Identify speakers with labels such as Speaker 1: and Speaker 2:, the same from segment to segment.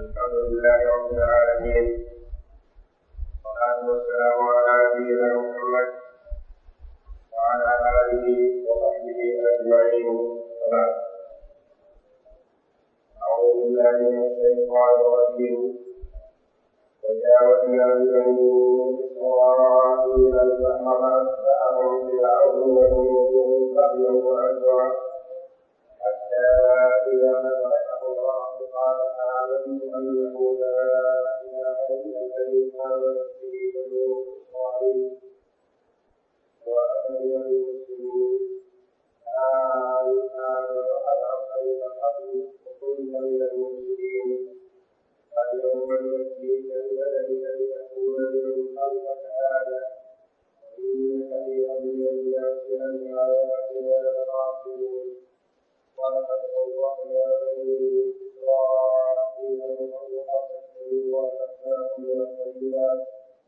Speaker 1: الحمد لله رب العالمين، والصلاة والسلام على نبينا محمد وعلى آله وصحبه أجمعين. أعوذ بالله من الشيطان الرجيم. وجاوزنا ببني إسرائيل البحر فأتبعهم فرعون وجنوده بغيا وعدوا حتى إذا أدركه الله قال آمنت أنه لا إله إلا الذي آمنت به بنو إسرائيل وأنا من المسلمين. الآن وقد عصيت قبل وكنت من المفسدين. اليوم ننجيك ببدنك لتكون لمن خلفك آية وإن كثيرا من الناس عن آياتنا لغافلون. ولقد أوضحنا بني إسرائيل وأوضحنا ورزقناهم من الطيبات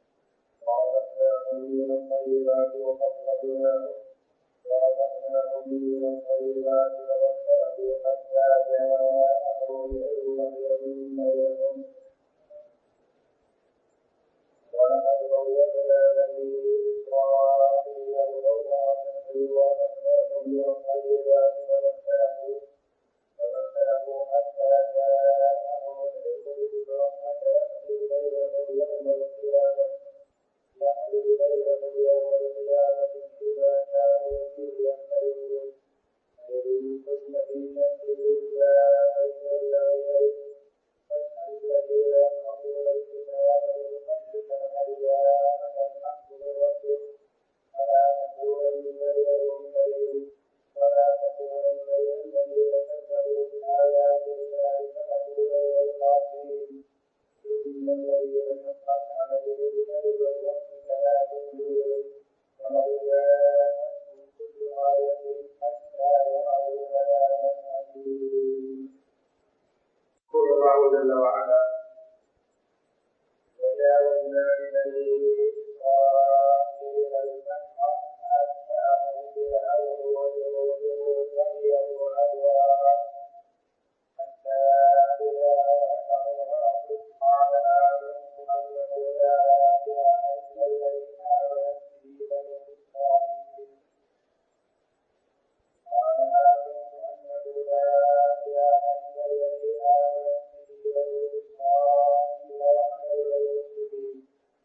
Speaker 1: ورزقناهم حتى جاءهم العلم بينهم. ولقد بوأنا بني إسرائيل ورزقناهم من الطيبات فمسلكوا حتى جاءهم العلم بربك يحكم بينهم يوم القيامة فيما كانوا فيه يختلفون. فإن كنت في شك مما أنزلنا إليك فاسأل الذين يقرؤون الكتاب من قبلك لقد جاءك الحق من ربك فلا تكونن من الممترين ولا تكونن من الذين كذبوا بآيات الله فتكون من الخاسرين. إن الذين حقت عليهم كلمة ربك لا يؤمنون ولو جاءتهم كل آية حتى يروا العذاب الأليم. يقول الله جل وعلا: وجاوزنا ببني إسرائيل البحر فأتبعهم فرعون وجنوده بغيا وعدوا حتى إذا أدركه الغرق قال آمنت أنه لا إله إلا الذي آمنت به بنو إسرائيل وأنا من المسلمين.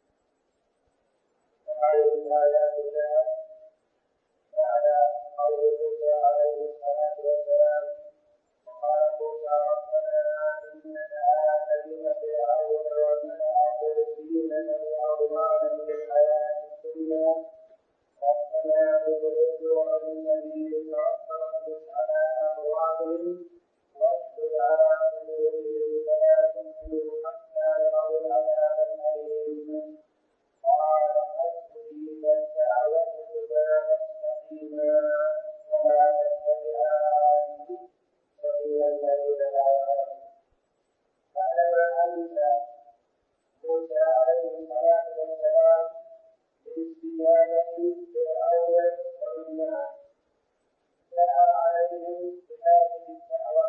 Speaker 1: وهذه الآيات جاءت بعد قول موسى عليه الصلاة والسلام: وقال موسى ربنا إنك آتيت فرعون وملأه زينة وأموالا في الحياة الدنيا ربنا ليضلوا عن سبيلك فاطلب على أموالهم واشدد على قلوبهم فلا تؤمنوا حتى يروا العذاب الأليم. قال أجيبت دعوتكما فاستقيما ولا تتبعان سبيل الذين لا يعلمون. بعدما أنزل موسى عليه الصلاة والسلام باستجابة فرعون ومن معه دعا عليهم بهذه الدعوة.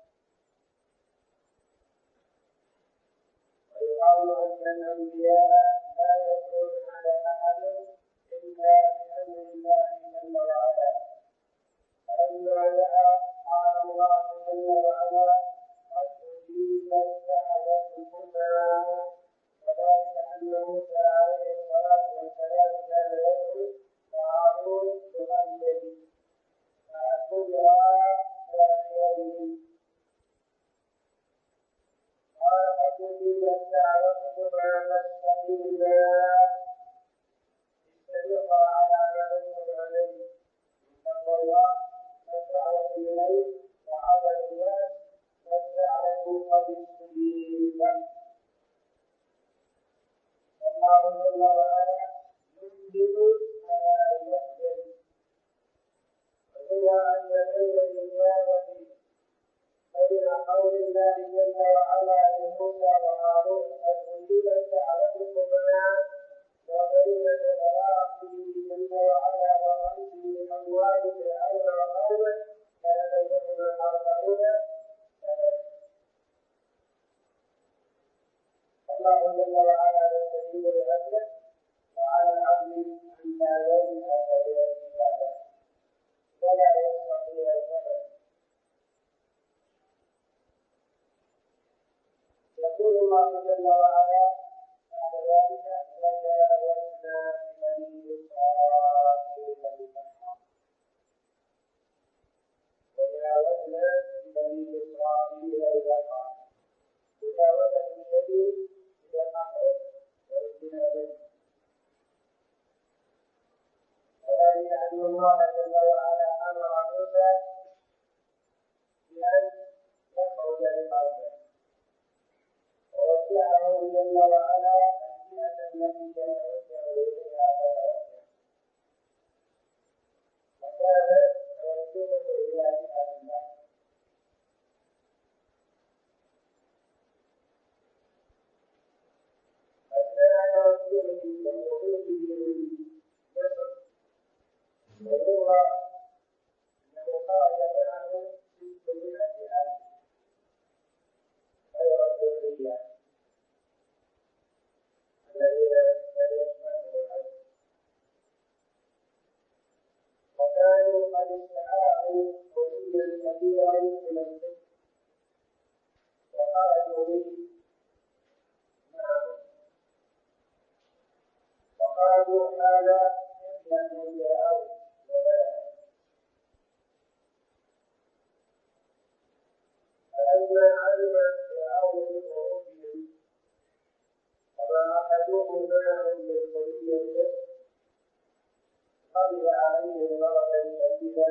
Speaker 1: ويقال أن الأنبياء لا يكون على أحد إلا بأمر الله جل وعلا. فلما دعا قال الله جل وعلا: قد أجيبت دعوتكما. وذلك أن موسى عليه الصلاة والسلام كان يدعو وهارون يؤمن فاعتبرا داعيين. قال قد أجيبت دعوتكما فاستقيما استمرا على ما أنتم عليه من تقوى الله والدعوة إليه وعمل الناس والدعوة قد استجيب. والله جل وعلا ينزل ولا يحزن. وهو أن بين الإجابة بين قول الله جل وعلا لموسى وهارون قد أجيبت دعوتكما وبين إغراقه جل وعلا وغمسه بأموال فرعون وقومه كان بينهما 40 سنة. والله جل وعلا يستجيب لعبده وعلى العبد أن لا ييأس ويتجاهل ولا يستطيع الزمن. يقول الله جل وعلا بعد ذلك وجاوزنا ببني إسرائيل البحر وجاوزنا ببني إسرائيل البحر. مجاوزة الشيء إلى الأمر والاجتناب، وذلك أن الله جل وعلا أمر موسى بأن يخرج لقومه ووجهه جل وعلا الجهة التي يتوجه إليها فتوجه، وكان توجهه إلى جهة الله. أثناء توجهه وخروجه من مصر ويروى أنه خرج معه 600,000 غير الذرية الذين لم يشملهم العدل، وكانوا قد استعاروا قويا كبيرا من الصدق وخرجوا به معهم وقالوا هذا فتنة من فرعون وبلده. فلما علم فرعون بخروجهم وما أخذوه معهم من قوية غضب عليهم غضبا شديدا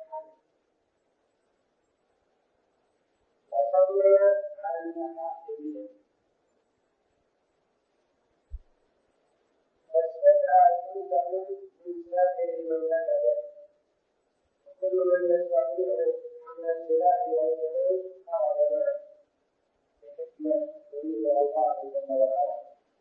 Speaker 1: وصلي على المحاكمين واستدعى جنده من سائر مملكته، وكل من يستطيع حمل السلاح والجنود خرج معه بحكمة يريدها الله جل وعلا.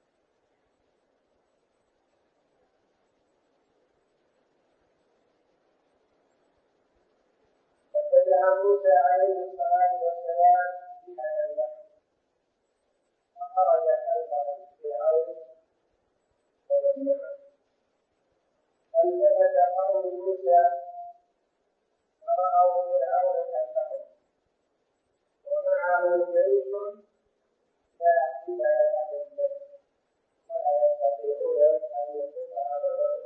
Speaker 1: فاتبع موسى عليه الصلاة والسلام جهة البحر وخرج خلفه فرعون ومن معه. فالتفت قوم موسى فرأوا فرعون خلفهم ومعه جيش لا حيلة لهم به ولا يستطيعون أن يقوموا أمامهم.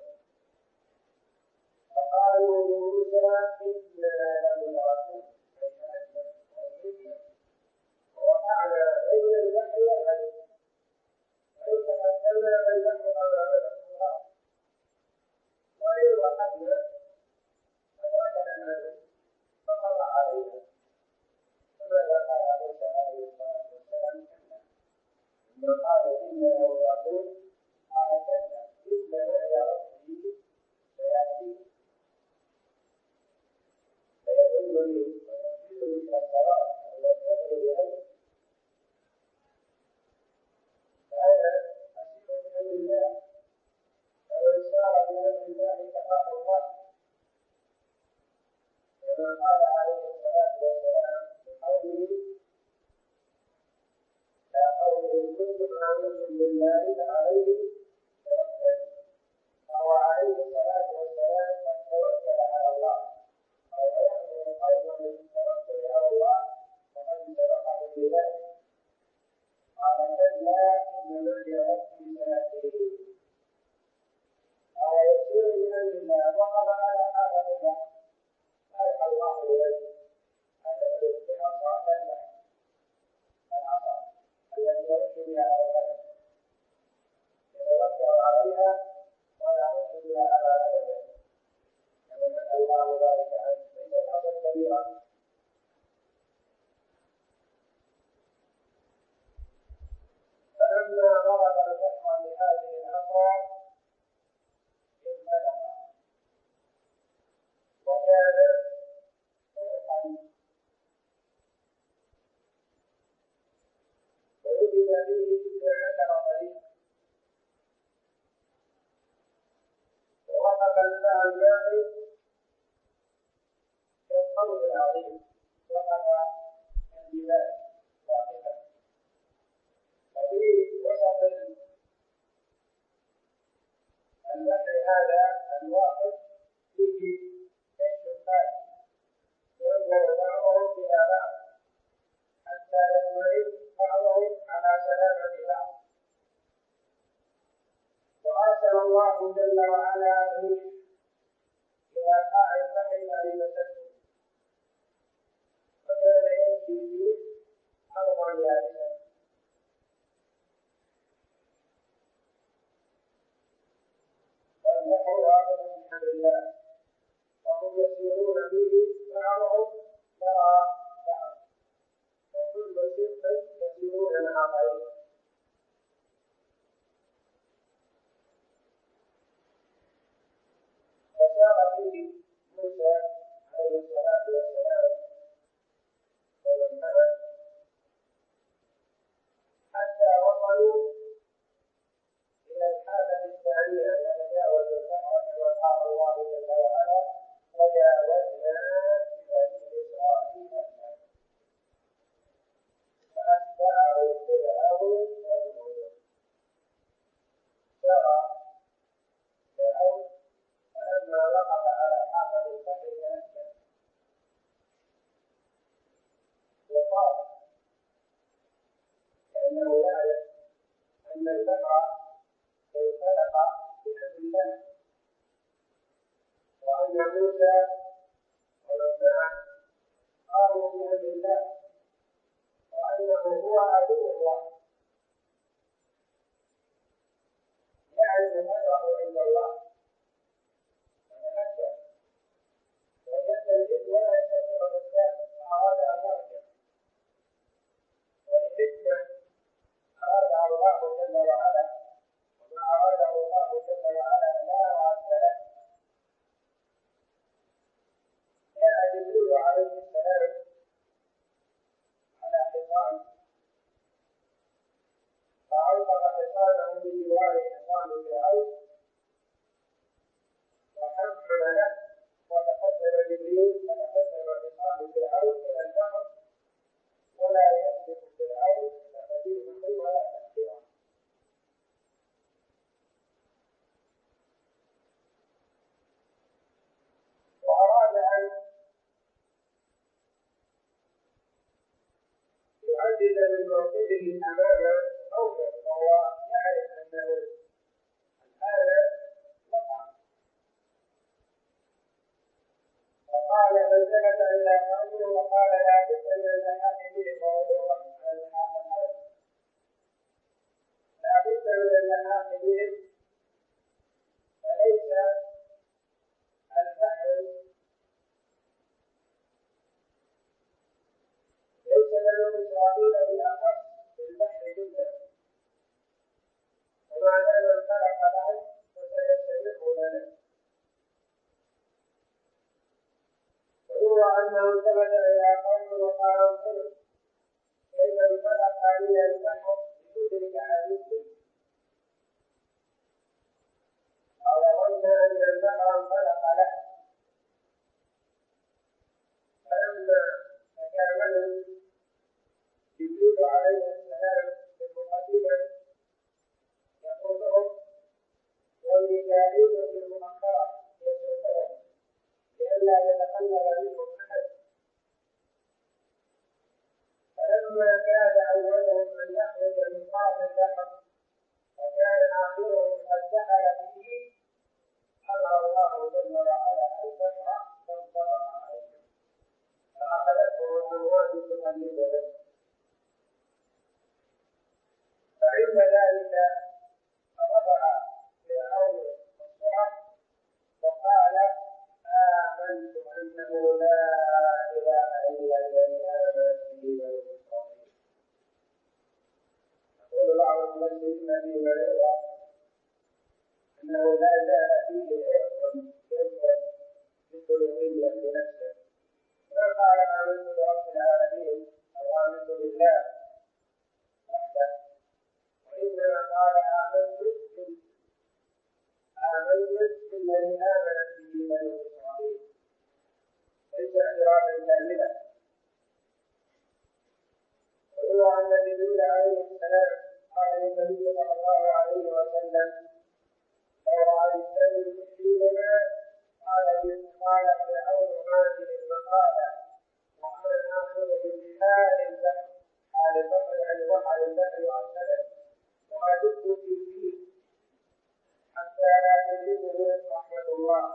Speaker 1: فقالوا لموسى إنا لمدركون فاجتهدنا وأجبنا ووقعنا بين البحر والحديد وإن تقدمنا فالبحر أمامنا خلاص وإن وقفنا أدركنا الموت فقضى علينا. فماذا قال موسى عليه الصلاة والسلام؟ كلا لما قالوا إنا لمدركون قال كلا إن معي ربي سيأتي فيضلني ويوصلني إلى الصراط ويوفقني إليه، فأنا أسير بأمر الله ومن سار بأمر الله كفاه الله، كما قال عليه الصلاة والسلام لقومه يا قوم إن كنتم آمنتم بالله فعليه توكلوا، فهو عليه الصلاة والسلام قد توكل على الله وهو يأمر قومه بالتوكل على الله وقد سبقه بذلك. قال كلا إن معي ربي سيهدين. قال يسير بأمر الله وقف على حافة البحر فألقى الله إليه أن يضرب بعصاه البحر العصا التي يرد بها على الغنم يتوكل عليها ولا يرد بها على غنمه كما نهى الله ذلك عنه. ليست عصا كبيرة. فلما ضرب البحر بهذه العصا انفلق وكان فرقا ووجد فيه 12 فريقا ووقف الماء كالطول العظيم وقف الجبال واقفة وفي وسط الله جل وعلا إلى قاع البحر فلمسته فكان يمشي فيه أرضا يابسة والبحر واقف بحمد الله وهم يسيرون به بعضهم يرى بعض وكل سبط يسيرون مع طريق فسار فيه موسى عليه الصلاة والسلام ومن معه حتى وصلوا إلى الحالة الثانية وتجاوزوا البحر كما قال الله جل وعلا وجاوزنا ببني إسرائيل فأتبعه فرعون وجنوده سار فرعون فلما وقف على حافة البحر تنكر وقال لأنه يعلم أن البحر انطلق بأمر الله وأن موسى ومن معه قاموا بأمر الله وأنه هو عدو الله يعلم قدره عند الله فتفكر وجد الجد ولا يستطيع الإسلام فأراد أن يرجع ولحكمة أرادها الله جل وعلا وما أراده الله جل وعلا لا راد له جاء جبريل عليه السلام على حصان فأوقف حصانه بجوار حصان فرعون وحمل له وتقدم جبريل فتقدم حصان فرعون إلى البحر ولا يملك فرعون تقديمه ولا تأخيره وأراد أن يعدد من موقفه أمام قومه وهو يعرف أنه الآن وقع فقال فالتفت إلى قومه وقال لا بد من اللحاق بهم موضوعا على اللحاق الأول لا بد من اللحاق بهم فليس البحر ليس بنو إسرائيل بأخص بالبحر جدا وما دام انطلق لهم فسيستمر لنا ويروى أنه التفت إلى قومه وقال انظروا كيف انطلق من البحر ليدرك عدوه وظن أن البحر انطلق له فلما تكاملوا جبريل عليه السلام بالمقدمة يقول لهم وميكائيل في المؤخرة يسوقهم لئلا يتخلل منهم أحد فلما كاد أولهم أن يخرج من قاع البحر وكان آخرهم قد دخل فيه أمر الله جل وعلا البحر فانطلق عليهم فأخذتهم الأمواج تقلبهم فعند ذلك رفع فرعون الصحف وقال آمنت أنه لا إله إلا الذي آمنت به بنو إسرائيل يقول بعض المفسرين في غيره أنه لا زال فيه عرق ينفذ بالقلوبية بنفسه ما قال آمنت برب العالمين أو آمنت بالله وحده وإنما قال آمنت بالذي آمنت به بنو إسرائيل ليس اعتراضا كاملا وهو أن جبريل عليه السلام قال للنبي صلى الله عليه وسلم لو رأيتني تحيلنا قال فرعون هذه المقالة وأنا آخذ من حال البحر حال البحر يعني بحر البحر وأرسله وأدب فيه حتى لا الله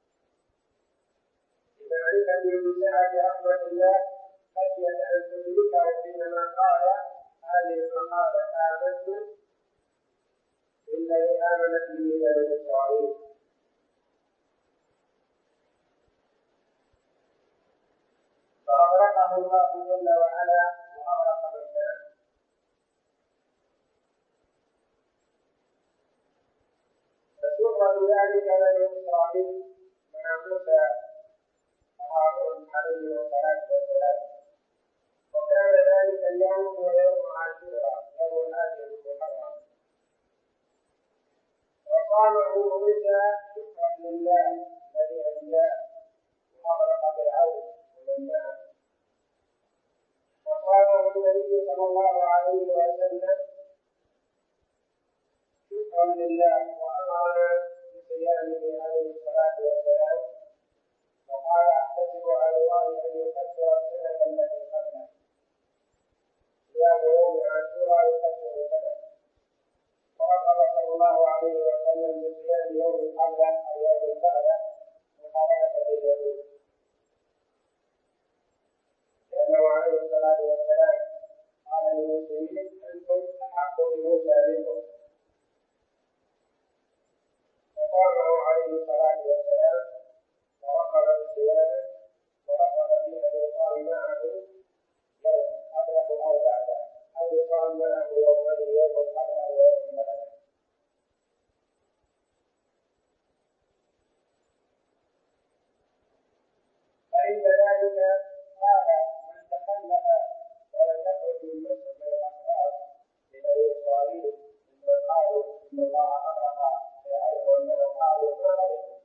Speaker 1: بمعرفته بسعة رحمة الله خشية أن تدركه حينما قال هذه المقالة آمنت بالذي آمنت به بنو إسرائيل. فأغرقه الله جل وعلا وأغرق من معه. فسر بذلك بنو إسرائيل مع موسى وهارون عليهم الصلاة والسلام. وكان ذلك اليوم هو يوم عاشوراء يوم الآخر المحرم. وصامه موسى شكرا لله الذي أنجاه وأغرق فرعون ومن معه. وصامه النبي صلى الله عليه وسلم شكرا لله وأمرنا بصيامه عليه الصلاة والسلام. وقال أحتسب على الله أن يكفر السنة التي قبله. صيام يوم عاشوراء يكفر السنة. ورغب صلى الله عليه وسلم بصيام يوم قبله أو يوم بعده مخالفة لليهود، لأنه عليه الصلاة والسلام قال للمسلمين أنتم أحق بموسى منكم. فصامه عليه الصلاة والسلام ورغب بصيامه ورغب في أن يقام معه يوم قبله أو بعده أو يقام معه يومين يوم قبله ويوم بعده. فعند ذلك قال من تخلف ولم يخرج من مصر من الأخبار لبني إسرائيل ممن قالوا إن الله أغرق فرعون وأنهم قالوا ما غرقوا.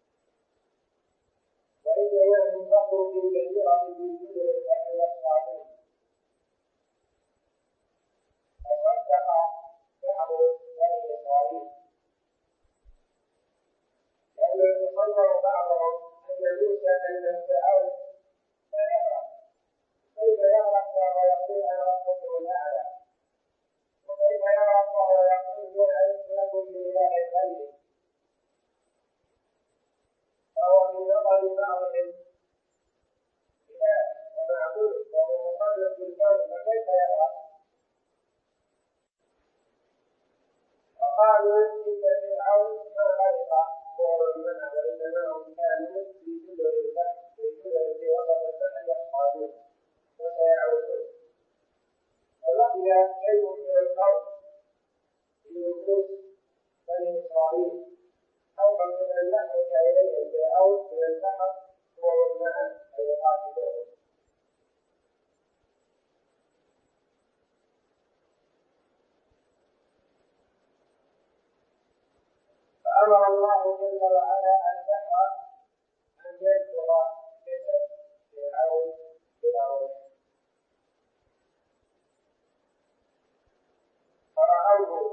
Speaker 1: وإن يوم فقروا في كثيرة من جزر البحر يصطادون. وصدق بعض بني إسرائيل لأنه يتصور بعضهم أن موسى أن فرعون لا يغرق. كيف يغرق وهو يقول أنا ربكم الأعلى؟ وكيف يغرق وهو يقول ما علمت لكم من إله غيري؟ فهو من نظر بعضهم إله ومعبود وهو مخلق بالكون، فكيف يغرق؟ وقالوا إن فرعون ما غرق ومن معه وإنما هم كانوا في جزر البحر في وسط البحر يصطادون وسيعودون. فبقي شيء من الخوف في نفوس بني إسرائيل خوفا من أن يخرج إليهم فرعون من البحر ومن معه فيقاتلوهم. فأمر الله جل وعلا البحر أن يذكر جسد فرعون فرعون فرأوه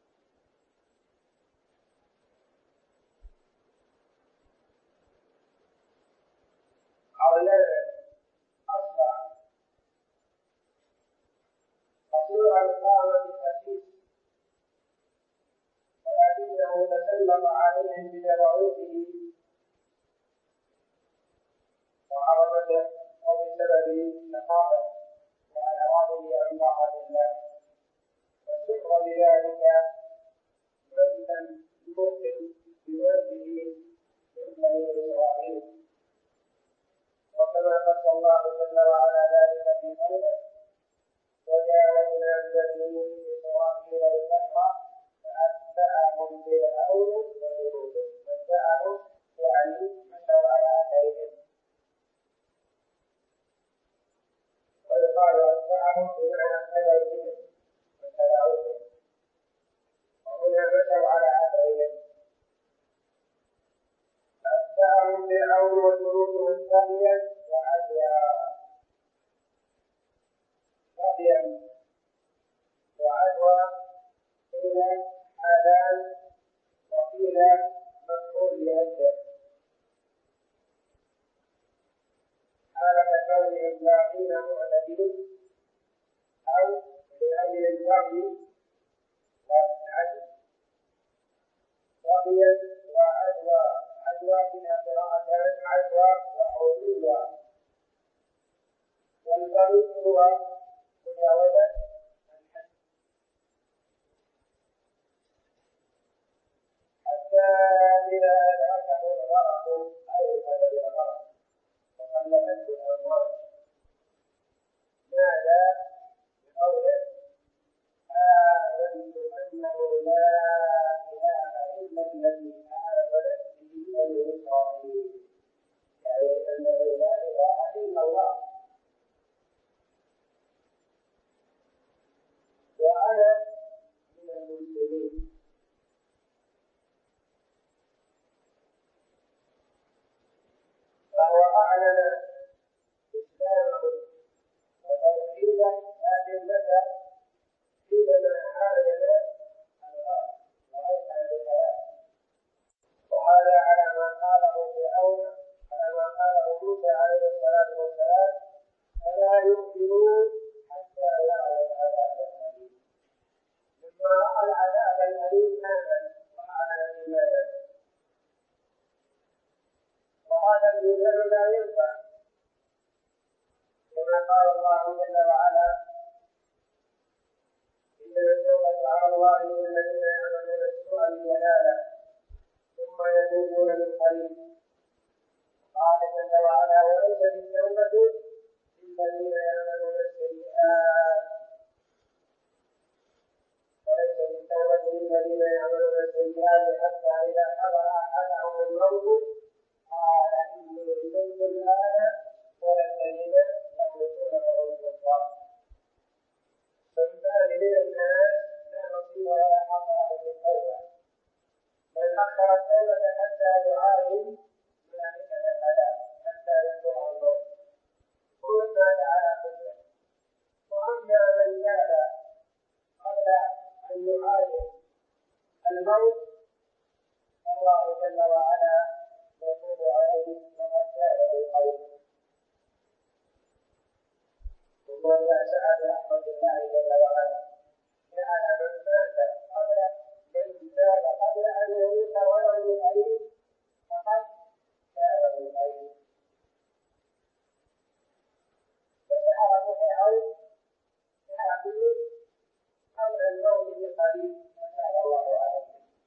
Speaker 1: عريانا أصبع قصير القامة خفيف، ولكنه تسلط عليهم بجبروته وعظمته وبسبب نقاضه وإعراضه عن طاعة الله. وسر بذلك من لم يوقن بوجهه من بني إسرائيل. وكما قص الله جل وعلا ذلك في قوله وجاوزنا ببني إسرائيل البحر فأتبعهم فرعون وجنوده. فأتبعهم يعني مشوا على أثرهم، ويقال أتبعهم بمعنى اهتدوا بهم واتبعوهم، وهنا مشوا على أثرهم. فأتبعهم فرعون وجنوده بغيا وعدوا. بغيا وعدوى قيل حالان وقيل مفعول لأجله. حالة كونهم باقين معتدين أو لأجل البغي والعدل. بغيا وعدوى. عدوى عدوى وعدوى، والبغي هو مجاوزة الحد حتى إذا أدركه الغرق أيقظ بالغرق وقلبته الأمواج نادى بقوله آمنت أنه لا إله إلا الذي آمنت به بنو إسرائيل، يعني أنه لا إله إلا الله وأنا من المسلمين. فهو أعلن إسلامه وتوحيده، لكن متى حينما عاين الغرب وأيقن بالحياة، وهذا على ما قاله فرعون، على ما قاله موسى عليه الصلاة والسلام فلا يؤمنون حتى يروا العذاب الأليم. لما رأى العذاب الأليم آمن وأعلن إيمانه، وهذا الإيمان لا ينفع كما قال الله جل وعلا إنما التوبة على الله للذين يعملون السوء بجهالة ثم يتوبون من قريب. قال جل وعلا وليست التوبة للذين يعملون السيئات، وليست التوبة للذين يعملون السيئات حتى إذا حضر أحدهم الموت قال إني تبت الآن ولا الذين يموتون وهم كفار. فالثاني من الناس لا نصيب ولا حظ له بالتوبة، بل أخر التوبة حتى يعاين ملائكة العذاب حتى يذكره الموت ومن مات على كفره. وأما من تاب قبل أن يعاين الموت الله جل وعلا يتوب عليه وقد تاب من قبل. ثم إذا سعى برحمة الله جل وعلا جعل من مات قبل من تاب قبل أن يموت ولو بالأيد فقد تاب بالأيد. وسعى فرعون يعبد قبل الموت بقليل فتاب الله عليه.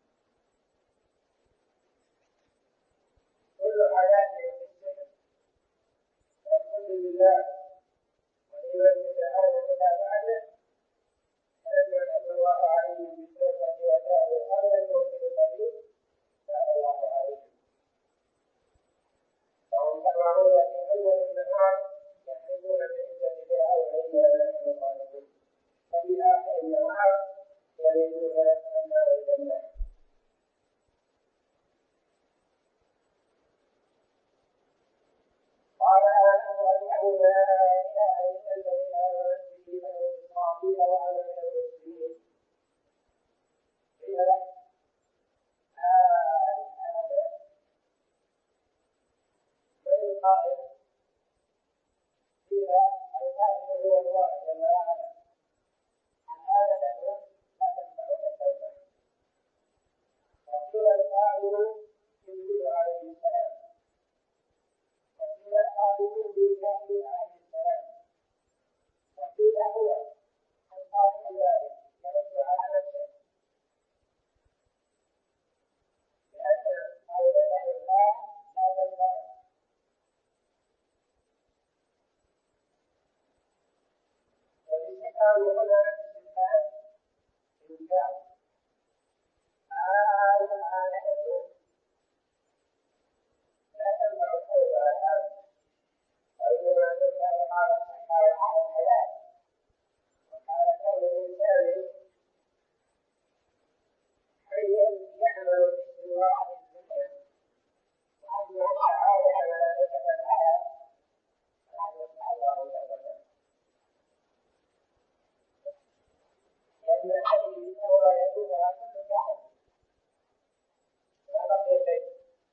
Speaker 1: كل حياته في السجن والحمد لله ولمن يتعاون متابعته فلما من الله عليهم بالتوبة وتابوا قبل الموت بقليل تاب الله عليهم. فهم كرهون في أول النهار يحلفون بعزة فرعون إنا لنحن الغالبون، وفي آخر النهار يريدون النار الجنة. قال آمنت أنه لا إله إلا الذي آمنت به بنو إسرائيل وأنا من المسلمين. قيل له من القائل؟ قيل القائل هو الله جل وعلا. الآن له لا تنفعك التوبة. وقيل القائل جبريل عليه السلام، وقيل القائل ميكائيل عليه السلام، وقيل هو القائل ذلك يرد على نفسه لأن قولته الآن لا تنفعه. والاستفهام هنا استفهام إنكار. لا تنفع التوبة الآن، وإنما تنفع حال الصحة وحال الحياة وحال كون الإنسان حيا يعمل باستمرار في الدنيا. وأما شعائر ملائكة الحياة فهذا الله تعالى، لأن الحي هو يكون على كل شيء لا بقي شيء.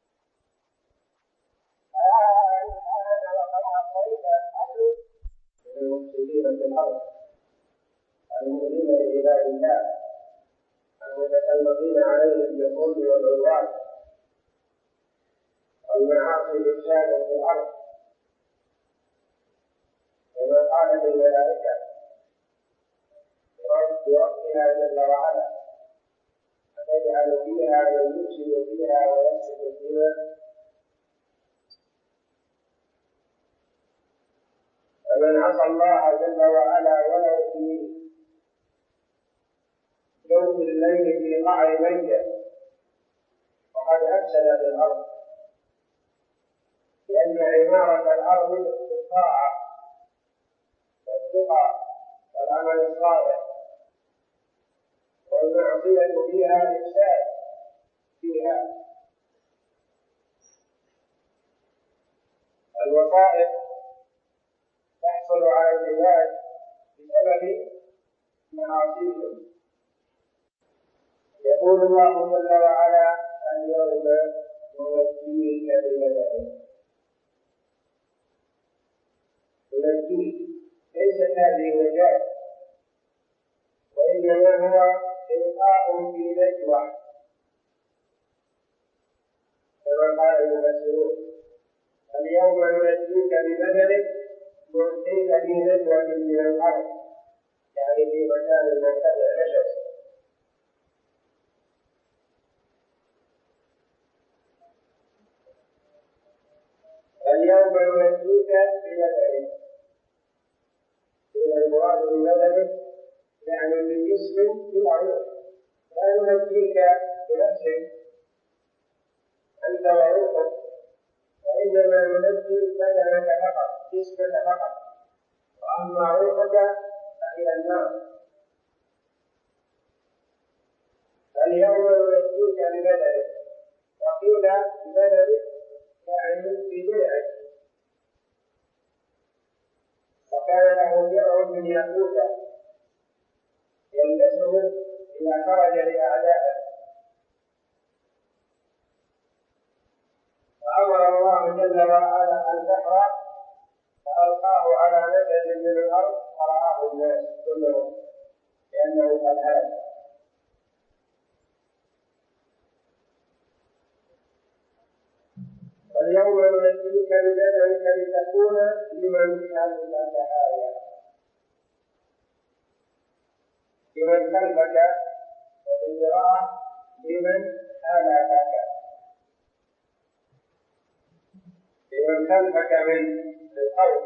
Speaker 1: الآن وقد عصيت الأهل من المفسدين في الأرض المؤمنين بعباد الله المتسلطين عليهم بالظلم والعدوان. والمعاصي إفساد في الأرض، كما قالت الملائكة بربها جل وعلا: أتجعل فيها من يفسد فيها ويسفك فيها. فمن عصى الله جل وعلا ولو في جوف الليل في قعر ميت وقد أفسد في الأرض، لأن عمارة الأرض بالطاعة والتقى والعمل الصالح، والمعصية فيها إفساد فيها. الوصائف تحصل على العباد بسبب معاصيهم. يقول الله جل وعلا: اليوم ننجيك ببدنك. ننجيك ليست هذه وجاهه، وإنما هو إلقاء في نجوى، كما قال المفسرون: اليوم ننجيك ببدنك، نلقيك في نجوى من الأرض، يعني في مكان مرتفع نشز. اليوم ننجيك ببدنك، إذا المراد ببدنك يعني بجسم بلا، لا ننجيك بنفسك أنت وروحك، وإنما ننجي بدنك فقط، جسمك فقط، وأما روحك فإلى النار. اليوم ننجيك ببدنك، وقيل ببدنك يعني بدرعك، وكان له درع من ياقوت يلبسه إذا خرج لأعدائه، فأمر الله جل وعلا البحر فألقاه على نجد من الأرض فرآه الناس كلهم لأنه قد هلك. واليوم ننجيك ببدنك لتكون لمن خلفك آية، لمن خلفك، وفي القراءة لمن خلفك، لمن خلفك من القوم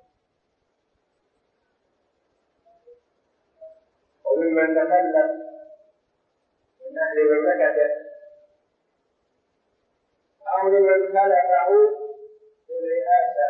Speaker 1: وممن تخلف من أهل مملكته، أو لمن خلفه بالرئاسة،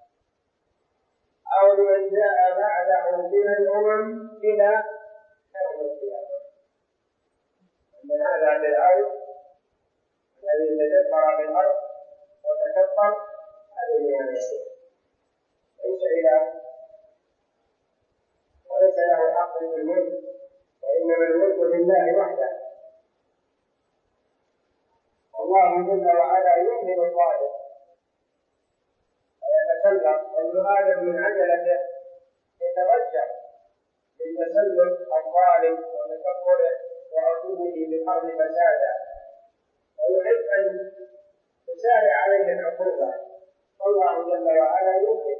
Speaker 1: أو لمن جاء بعده من الأمم إلى يوم القيامة. أن هذا فرعون الذي تجبر في الأرض وتكبر، هذه يعني ليس إله وليس له حق في الملك، وإنما الملك لله وحده. الله جل وعلا يؤمن الظالم ويتسلط، وابن آدم من عجلته يتوجه لتسلط الظالم وتكبره وعدوه بالأرض فسادا، ويحب أن تسارع عليه العقوبة. والله جل وعلا يؤمن،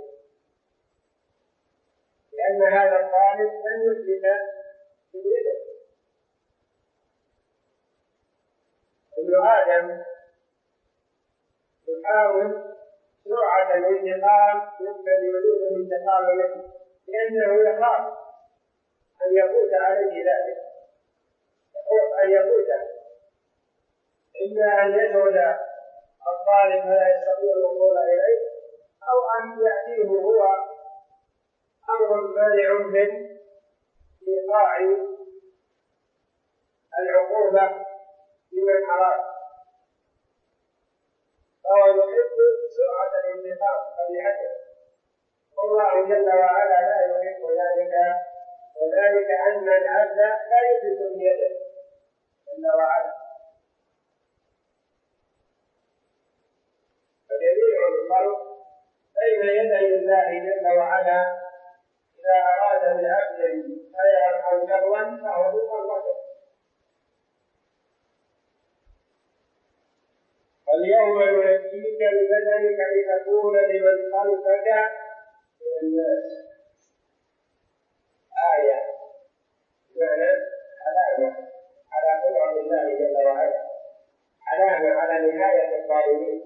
Speaker 1: لأن هذا الظالم لن يثبت بيده. ابن آدم يحاول سرعة الانتقام ممن يريد الانتقام منه، لأنه يخاف أن يفوت عليه ذلك، يخاف أن يفوته، إما أن يجعل الظالم فلا يستطيع الوصول إليه، أو أن يأتيه هو أمر مانع من إيقاع العقوبة لمن أراد، فهو يحب سرعة الانتقام فبحسب. والله جل وعلا لا يحب ذلك، وذلك أن العبد لا يثبت بيده جل وعلا. فجميع الخلق بين يدي الله جل وعلا، إذا أراد بعبد خيرا أو شرا فهو بقدرته. واليوم ننجيك يكفيك ببدنك لتكون لمن خلفك من الناس آية، بمعنى علامة على قدرة الله جل وعلا، علامة على نهاية الظالمين،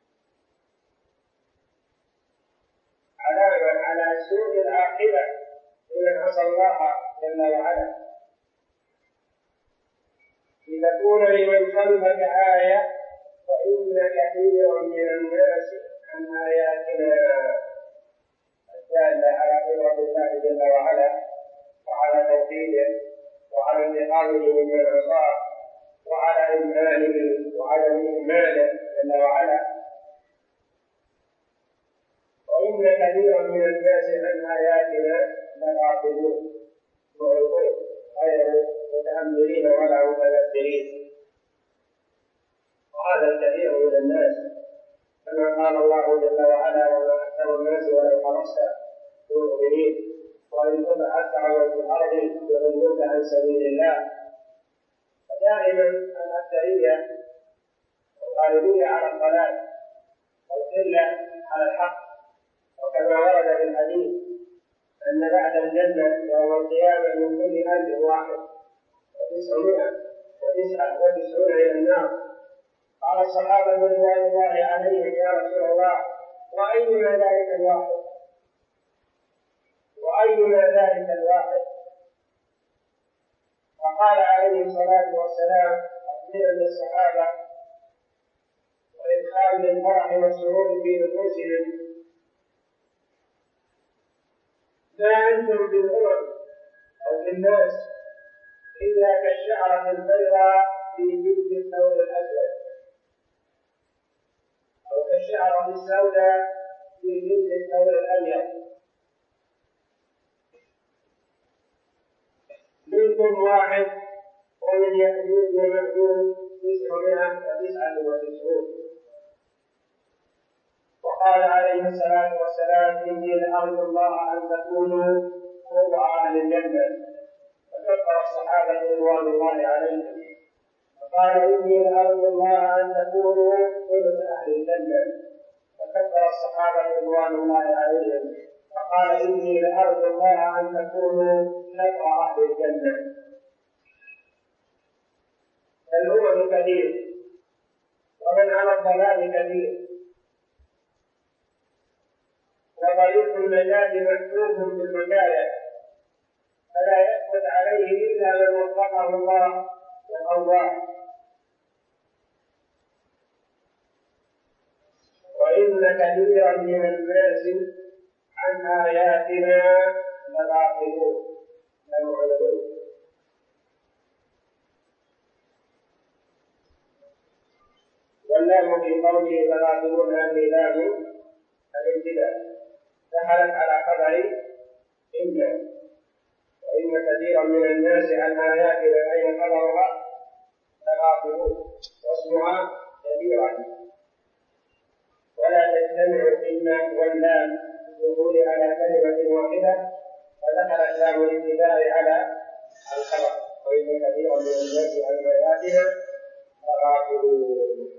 Speaker 1: علامة على سوء العاقبة لمن عصى الله جل وعلا، لتكون لمن خلفك آية وإن كثيرا من الناس عن آياتنا الدالة على قدرة الله جل وعلا وعلى توحيده وعلى انتقامه ممن عصاه وعلى إمهاله وعدم إهماله جل وعلا، وإن كثيرا من الناس عن آياتنا لغافلون معرضون غير متأملين ولا متدبرين. وهذا الكثير من الناس كما قال الله جل وعلا وما أكثر الناس ولو حرصت بالمؤمنين وإن تطع أكثر في الأرض يضلوك عن سبيل الله. فدائما الأكثرية والغالبية على الضلال والقلة على الحق، وكما ورد في الحديث أن بعد الجنة يوم القيامة من كل 1099 إلى النار. قال الصحابة رضوان الله عليهم يا رسول الله وأينا ذلك الواحد؟ وأينا ذلك الواحد؟ فقال عليه الصلاة والسلام أخبرا للصحابة وإدخال للفرح والسرور في نفوسهم ما أنتم بالأمم أو بالناس إلا كالشعرة البيضاء في جلد الثور الأسود أو كالشعرة السوداء في جلد الثور الأبيض. منكم واحد ومن يأجوج ومأجوج 999. وقال عليه الصلاة والسلام إني لأرجو الله أن تكونوا ربع أهل الجنة، فكبر الصحابة رضوان الله عليهم فقال إني لأرجو الله أن تكونوا ثلث أهل الجنة، فكبر الصحابة رضوان الله عليهم فقال إني لأرجو الله أن تكونوا شطر أهل الجنة. الأمم كثير ومن على الضلال كثير، وطريق النجاة مكتوب بالمكاره فلا يثبت عليه إلا من وفقه الله وقواه. وإن كثيرا من الناس عن آياتنا لغافلون لمعرضون. واللام في قوله لغافلون هذه لام الابتداء دخلت على خبر إن، وإن كثيرا من الناس عن آياتنا أين خبرها لغافلون واسمها كثيرا، ولا تجتمع إن واللام الدخول على كلمة واحدة فدخلت لام الابتداء على الخبر وإن كثيرا من الناس عن آياتنا لغافلون.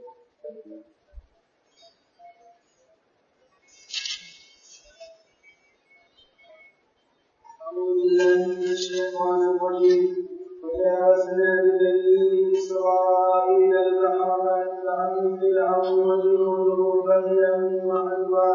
Speaker 2: أعوذ بالله من الشيطان الرجيم. وجاوزنا ببني إسرائيل البحر فأتبعهم فرعون وجنوده بغيا وعدوا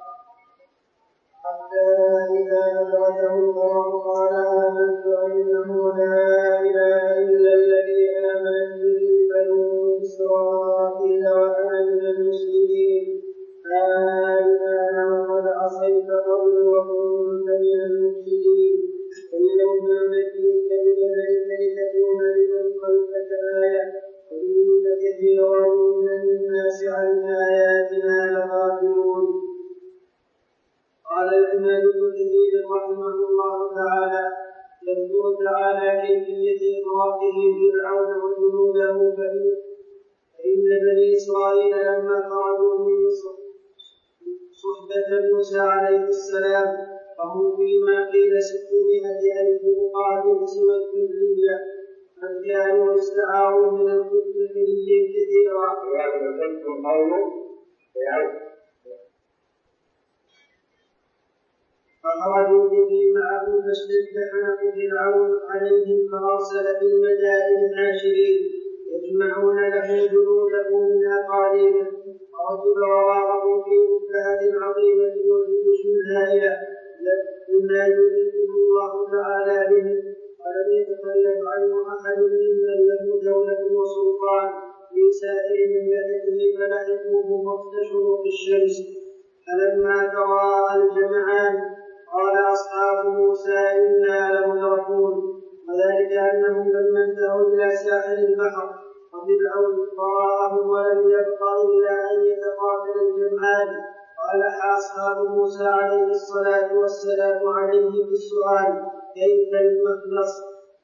Speaker 2: حتى إذا أدركه الله قال آمنت أنه لا إله إلا الذي آمنت به بنو إسرائيل وأنا من المسلمين. الآن وقد عصيت قبل وكنت من المفسدين. اليوم نجيك ببدنك لتكون لمن خلفك آية وإن كثيرا من الناس عن آياتنا لغافلون. قال الإمام ابن كثير رحمه الله تعالى يذكر تعالى كيفية إغراقه فرعون وجنوده فإن بني إسرائيل لما خرجوا من مصر صحبة موسى عليه السلام فهم فيما قيل 600,000 مقاتل سوى الكفرية قد كانوا استعاروا من الكفر حليا كثيرا. فخرجوا به معه فاشتد حنق فرعون عليهم فارسل في المدائن حاشرين يجمعون له جنوده من اقاليمه فركب وراءه في مكهة عظيمة وجيوش هائلة لما يريده الله تعالى بهم ولم يتخلف عنه احد ممن له دولة وسلطان في سائر مملكته فلحقوه وقت شروق الشمس. فلما تراءى الجمعان قال أصحاب موسى إنا لمدركون، وذلك أنهم لما انتهوا إلى ساحل البحر وفرعون وراءهم ولم يبق إلا أن يتقاتل الجمعان. قال أصحاب موسى عليه الصلاة والسلام عليه بالسؤال كيف المخلص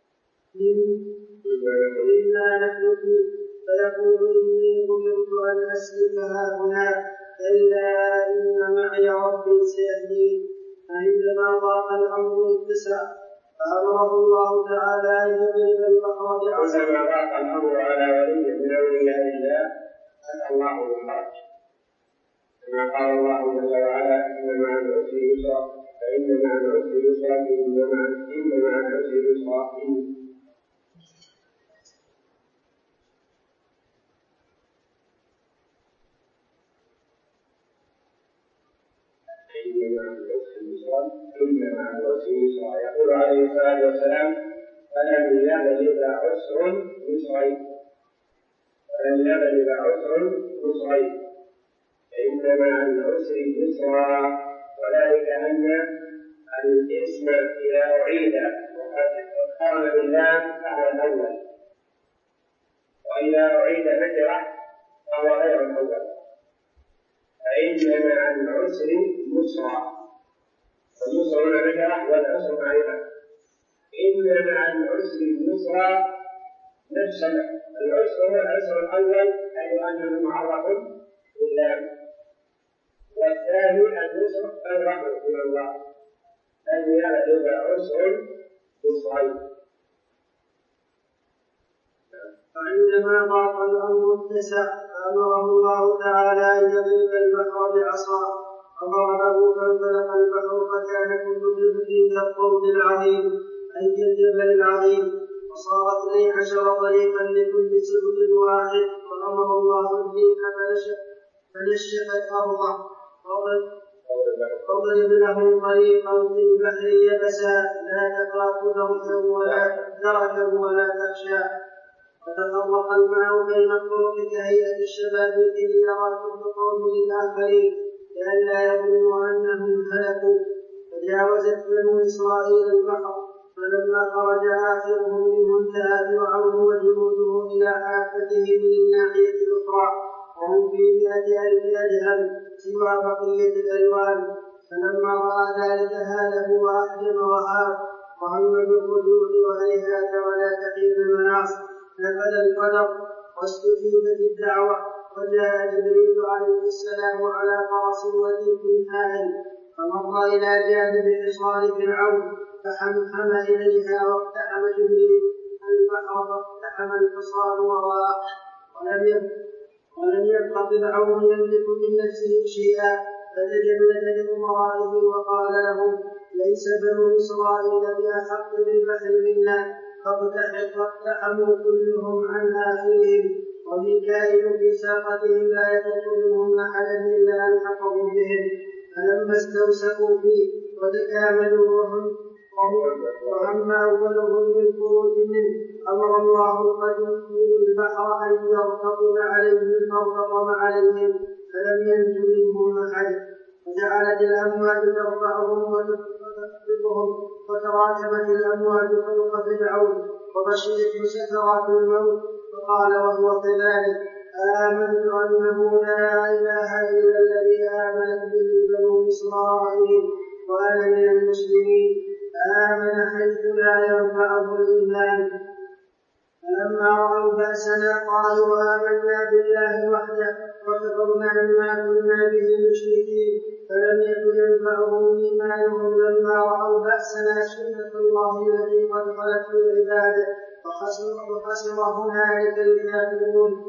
Speaker 2: مما نحن فيه، فيقول إني أمرت أن أسلك هاهنا إلا إن معي ربي سيهدين. فعندما ضاق الأمر اتسع فأمره الله تعالى أن يضرب البحر بعصا.
Speaker 1: كلما ضاق الأمر على ولي من أولياء الله أتى الله بالخرج، كما قال الله جل وعلا إن مع العسر يسرا فإن مع العسر يسرا إن مع العسر يسرا إن مع العسر يسرا. يقول عليه الصلاة والسلام فلن يغلب عسر يسرين فإن مع العسر يسرا. وذلك أن الاسم إذا أعيد وقد قام بالله فهو الأول، وإذا أعيد نكرة فهو غير الأول. فإن مع العسر يسرا، واليسر نكرة والعسر معرفة. إن مع العسر يسرا، نفس العسر هو العسر الأول حيث أنه معرف بالله، والثاني اليسر الرحمة من الله أن يغلب عسر يسرين.
Speaker 2: فعندما ضاق الأمر اتسع فأمره الله تعالى أن يضرب البحر بعصاه فضربه فانفلق البحر فكان كل جزء كالطود العظيم أي كالجبل العظيم، وصارت 12 طريقا لكل سبل واحد. وأمر الله الريح فنشفت أرضه فاضرب لهم طريقا في البحر يبسا لا تخاف دركا ولا تخشى. وتفرق الماء بين الطرق كهيئة الشبابيك ليرى كل قوم للآخرين لئلا يظنوا أنهم هلكوا. فجاوزت بنو إسرائيل البحر، فلما خرج آخرهم منه انتهى فرعون وجنوده إلى حافته من الناحية الأخرى وهم في 100,000 أجهل سوى بقية الألوان. فلما رأى ذلك هاله وأحجم وهاب وهم بالرجوع وهيهات ولا تحين المناص. نفذ القدر واستجيبت الدعوة، وجاء جبريل عليه السلام على فرس وديك حائل فمر إلى جانب حصار فرعون فحمحم إليها واقتحم جبريل البحر فاقتحم الحصار وراءه ولم يبق فرعون يملك من نفسه شيئا. فتجلد لأمرائه وقال لهم ليس بنو إسرائيل بأحق بالبحر منا، فاقتحموا كلهم عن آخرهم وميكائيل في ساقتهم لا يترك منهم أحدا إلا ألحقهم بهم. فلما استوسقوا فيه وتكاملوا وهم أولهم بالخروج منه أمر الله القدير البحر أن يرتطم عليهم فارتطم عليهم فلم ينج منهم أحد. وجعلت الأمواج ترفعهم وتخفضهم وتراكمت الأمواج فوق فرعون وغشيته سكرات الموت. فقال وهو كذلك آمنت أنه لا إله إلا الذي آمنت به بنو إسرائيل وأنا من المسلمين. آمن حيث لا ينفعه الإيمان. فلما رأوا بأسنا قالوا آمنا بالله وحده وكفرنا بما كنا به مشركين. فلم يكن ينفعهم إيمانهم لما رأوا بأسنا سنة الله التي قد خلت في عباده وخسر هنالك الكافرون.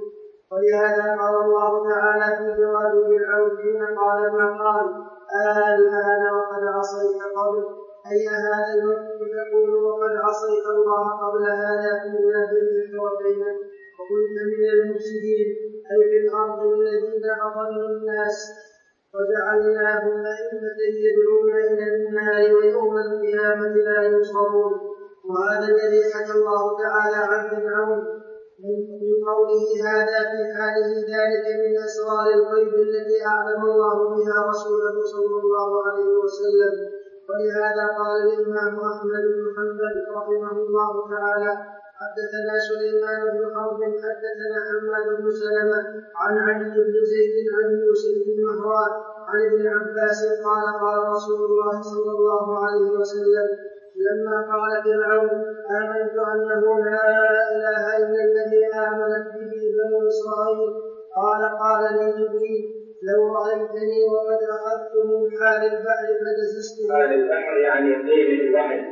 Speaker 2: ولهذا قال الله تعالى في جواب فرعون حين قال ما قال الآن وقد عصيت قبل أي هذا الوقت تقول وقد عصيت الله قبل هذا فيما بينك وبينك وكنت من المفسدين أي في الأرض الذين أضلوا الناس وجعلناهم أئمة يدعون إلى النار ويوم القيامة لا ينصرون. وهذا الذي حكى الله تعالى عن فرعون من قوله هذا في حاله ذلك من أسرار الغيب التي أعلم الله بها رسوله صلى الله عليه وسلم. ولهذا قال الإمام أحمد بن حنبل رحمه الله تعالى حدثنا سليمان بن حرب حدثنا حماد بن سلمة عن علي بن زيد عن يوسف بن مهران عن ابن عباس قال قال رسول الله صلى الله عليه وسلم لما قال فرعون آمنت أنه لا إله إلا الذي آمنت به بنو إسرائيل قال لي جبريل لو رأيتني وقد أخذت من حال البحر فدسسته.
Speaker 1: حال البحر يعني قيل البحر.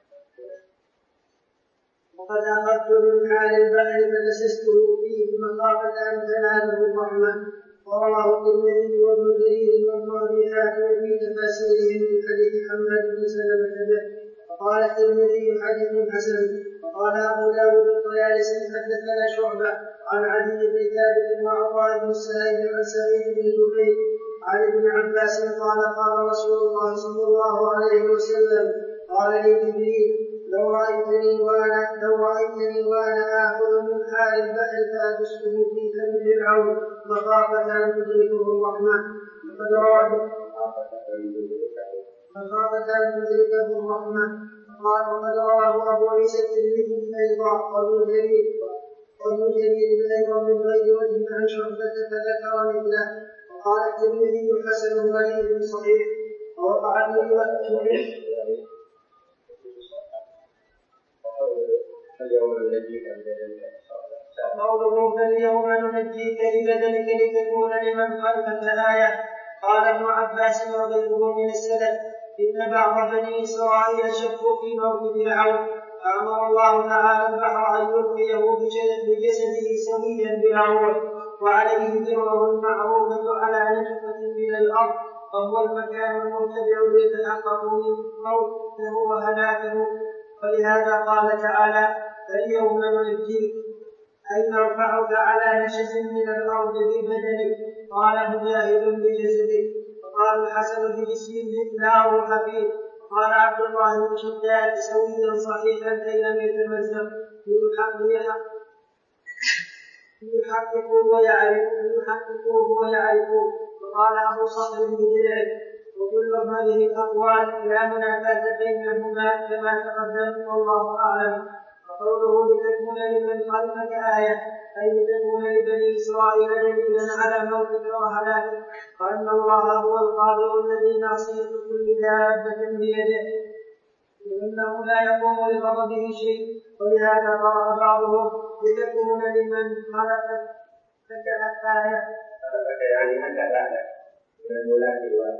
Speaker 2: وقد أخذت من حال البحر فدسسته فيه مخافة أن تناله الرحمة. ورواه الترمذي وابن جرير وابن أبي حاتم في تفاسيرهم من حديث حماد بن سلمة به. وقال الترمذي حديث حسن. وقال أبو داود الطيالسي حدثنا شعبة عن علي بن ثابت وعطاء بن السائب عن سعيد بن جبير عن ابن عباس قال قال رسول الله صلى الله عليه وسلم قال لي جبريل لو رأيتني وأنا آخذ من حال البحر فأدسه في فم فرعون مخافة أن تدركه الرحمة. وقد رواه أبو عيسى الترمذي أيضا وابن جرير أيضا من غير وجه عن شعبة فذكر مثله. وقال الترمذي حسن غريب صحيح. ووقع به قوله فاليوم ننجيك ببدنك لتكون لمن خلفك آية. قال ابن عباس وغيره من السلف إن بعض بني إسرائيل شكوا في موت فرعون فأمر الله تعالى البحر أن يلقيه بجسده سويا بالعروة وعليه جره المعروفة على نجفة من الأرض وهو المكان المرتفع ليتحقق من موته وهلاكه. ولهذا قال تعالى فاليوم ننجيك أي نرفعك على نشز من الأرض ببدنك. قال مجاهد بجسدك. وقال الحسن بجسمه لا روح فيه. قال عبد الله بن شداد سويا صحيحا كي لم يتمزق ليحققوه ويعرفوه. وقال أبو صخر بجلد وكل هذه الأقوال لا منافاة بينهما كما تقدم والله أعلم. وقوله لتكون لمن خلفك آية أي لتكون لبني إسرائيل دليلا على موتك وهلاكك وأن الله هو القادر الذي ناصية كل دابة بيده وإنه لا يقوم لغضبه شيء. ولهذا قال بعضهم لتكون لمن خلفك آية
Speaker 1: يعني أنت بعدك من الولاة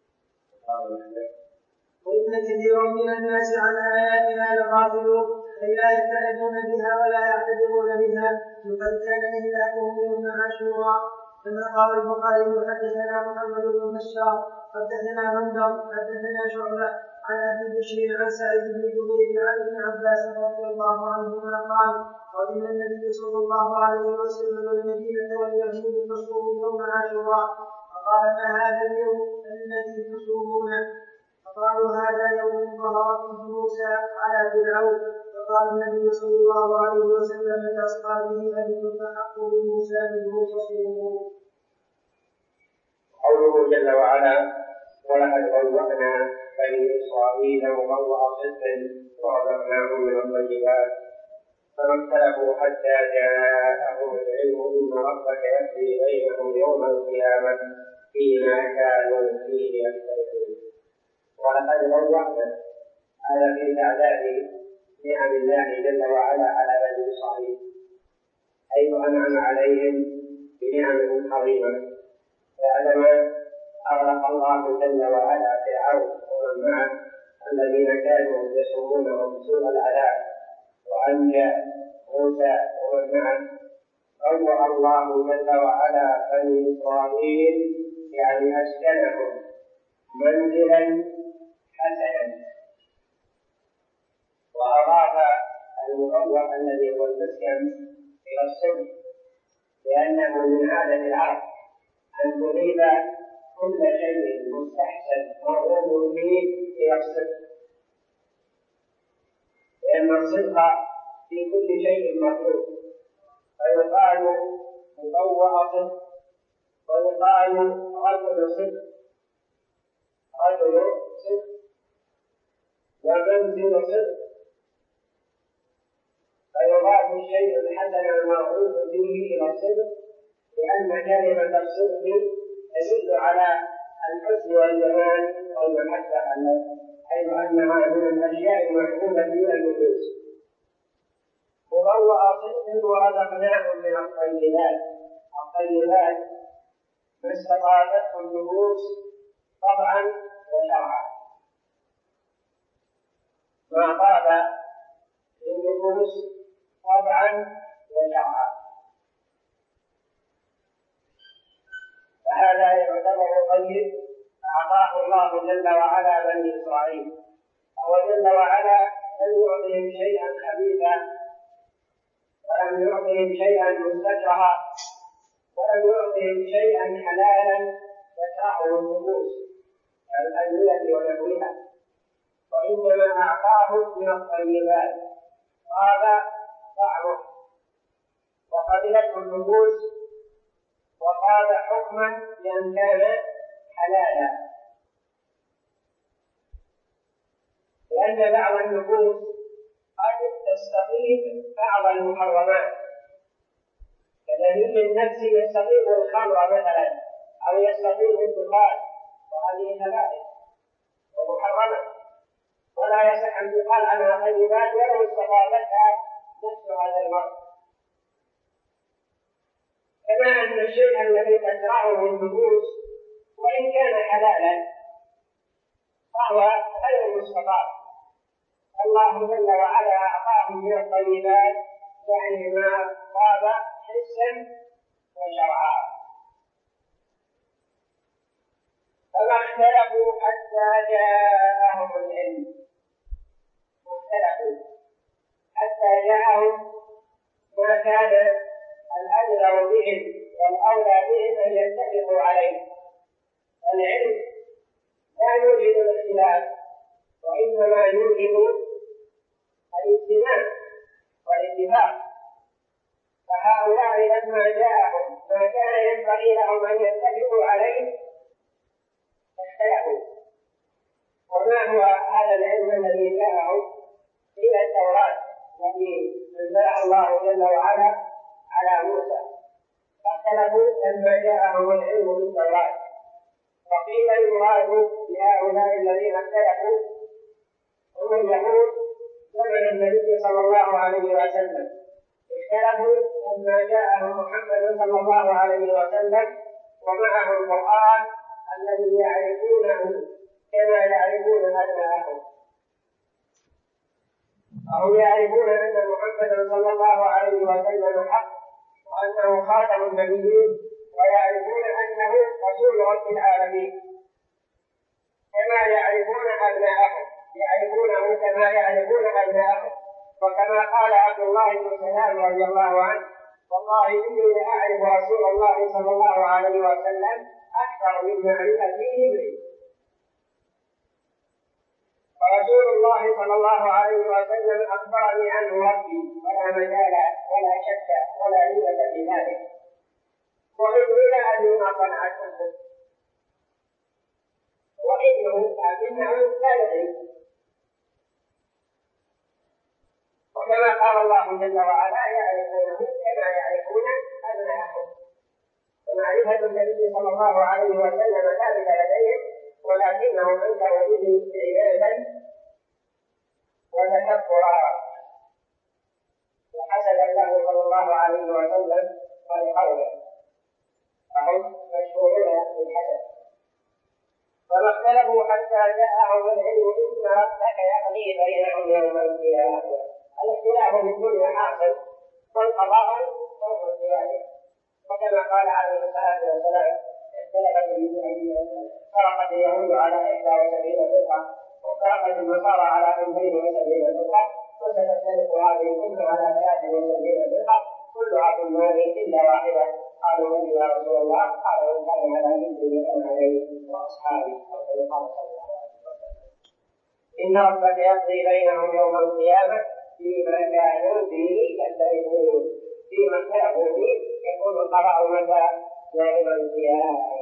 Speaker 2: وإن كثيرا من الناس عن آياتنا لغافلون أي لا يتعظون بها ولا يعتبرون بها. وقد كان إهلاكهم يوم عاشوراء كما قال البخاري حدثنا محمد بن بشار حدثنا غندر حدثنا شعبة عن أبي بشير عن سعيد بن جبير عن ابن عباس رضي الله عنهما قال قدم النبي صلى الله عليه وسلم المدينة واليهود تصوم يوم عاشوراء فقال ما هذا اليوم الذي تصومونه؟ فقالوا هذا يوم ظهر فيه موسى على فرعون. فقال النبي صلى الله عليه وسلم لأصحابه أنتم أحق بموسى منه فصوموا.
Speaker 1: قوله جل وعلا ولقد بوأنا بني إسرائيل مبوأ صدق ورزقناهم من الطيبات فما اختلفوا حتى جاءهم العلم إن ربك يقضي بينهم يوم القيامة فيما كانوا فيه يختلفون. ولقد بوأنا هذا في تعداد نعم الله جل وعلا على بني إسرائيل حيث أنعم عليهم بنعم عظيمة بعدما أغرق الله جل وعلا فرعون ومن معه الذين كانوا يسومونهم سوء العذاب وأنجى موسى ومن معه روى الله جل وعلا بني إسرائيل يعني أسكنهم منزلا حسنا، وأضاف المروع الذي هو المسكن إلى الصدق، لأنه من عادة العرب أن تريد كل شيء مستحسن مرغوب فيه إلى الصدق، لأن الصدق في كل شيء مطلوب، فيقال مطوع صدق، ويقال رجل صدق، رجل صدق، ومنزل صدق، فيضاف الشيء الحسن المرغوب فيه إلى الصدق، لأن كلمة الصدق تدل على الحسن والجمال والمحبة، حيث أنها من الأشياء المحبوبة إلى النفوس. مروع صدق ورزقناهم من الطيبات ما استطاعته النفوس طبعا وشرعا، ما طاب للنفوس طبعا وشرعا، فهذا يعتبر طيب أعطاه الله جل وعلا بني إسرائيل، وهو جل وعلا لم يعطهم شيئا خبيثا، ولم يعطهم شيئا مستكرها، ولم يعطهم شيئا حلالا تكرهه النفوس كالأنية ونحوها، وإنما أعطاهم من الطيبات طاب طعمه وقبلته النفوس وطاب حكما لأن كان حلالا، لأن بعض النفوس قد تستطيب بعض المحرمات، كدليل النفس يستطيب الخمر مثلا أو يستطيب الدخان، وهذه كبائر ومحرمة ولا يصح أن يقال عنها طيبات ولو استطابتها نفس هذا المرء. كما أن الشيء الذي تكرهه النفوس وإن كان حلالا فهو غير مستطاب، الله جل وعلا أعطاهم من الطيبات يعني ما طاب حسا وشرعا. فما اختلفوا حتى جاءهم العلم، اختلفوا حتى جاءهم ما كان الأدلى بهم والأولى بهم أن يتفقوا عليه. العلم لا يوجد الاختلاف، وإنما يوجد الاجتماع والاتفاق، فهؤلاء لما جاءهم ما كان ينبغي لهم أن يتفقوا عليه اختلفوا. وما هو هذا العلم الذي جاءهم؟ إلى التوراة التي أنزلها الله جل وعلا على موسى، فاختلفوا لما جاءهم العلم بالتوراة، وقيل المراد لهؤلاء الذين اختلفوا هم اليهود زمن النبي صلى الله عليه وسلم، اختلفوا لما جاءهم محمد صلى الله عليه وسلم ومعه القرآن الذي يعرفونه كما يعرفون أبناءهم، فهم يعرفون أن محمدا صلى الله عليه وسلم حق وأنه خاتم النبيين، ويعرفون أنه رسول رب العالمين كما يعرفون أبناءهم، يعرفونه كما يعرفون أبناءهم. وكما قال عبد الله بن سلام رضي الله عنه: والله إني لأعرف رسول الله صلى الله عليه وسلم أكثر من معرفتي لابني. ورسول الله صلى الله عليه وسلم أخبرني عنه ربي ولا مجال ولا شك ولا ريبة في ذلك، وإني لا أدري ما صنعت أنفسه، لكنه لا يدري. وكما قال الله جل وعلا: يعرفونه كما يعرفون أبناءهم. ومعرفة النبي صلى الله عليه وسلم ثابتة لديهم، ولكنهم أنكروا به عنادا وتكبرا، وحسد الله صلى الله عليه وسلم ولقوله، فهم مشهورون بالحسد. فما اختلفوا حتى جاءهم العلم إن ربك يقضي بينهم يوم القيامة. الاختلاف في الدنيا حاصل، والقضاء يوم القيامة. ثانية. وكما قال عليه الصلاة والسلام فرقت اليهود على 71 فرقة وفرقت النصارى على 72 فرقة وستفترق هذه كلها على 73 فرقة كلها في النار إلا واحدة. قالوا من يا رسول الله؟ قال من كان على مثل ما كان عليه وأصحابه أو كما قال صلى الله عليه وسلم. إن ربك يقضي بينهم يوم القيامة فيما كانوا فيه يختلفون فيما اختلفوا فيه يكون القضاء متى؟ يوم القيامة.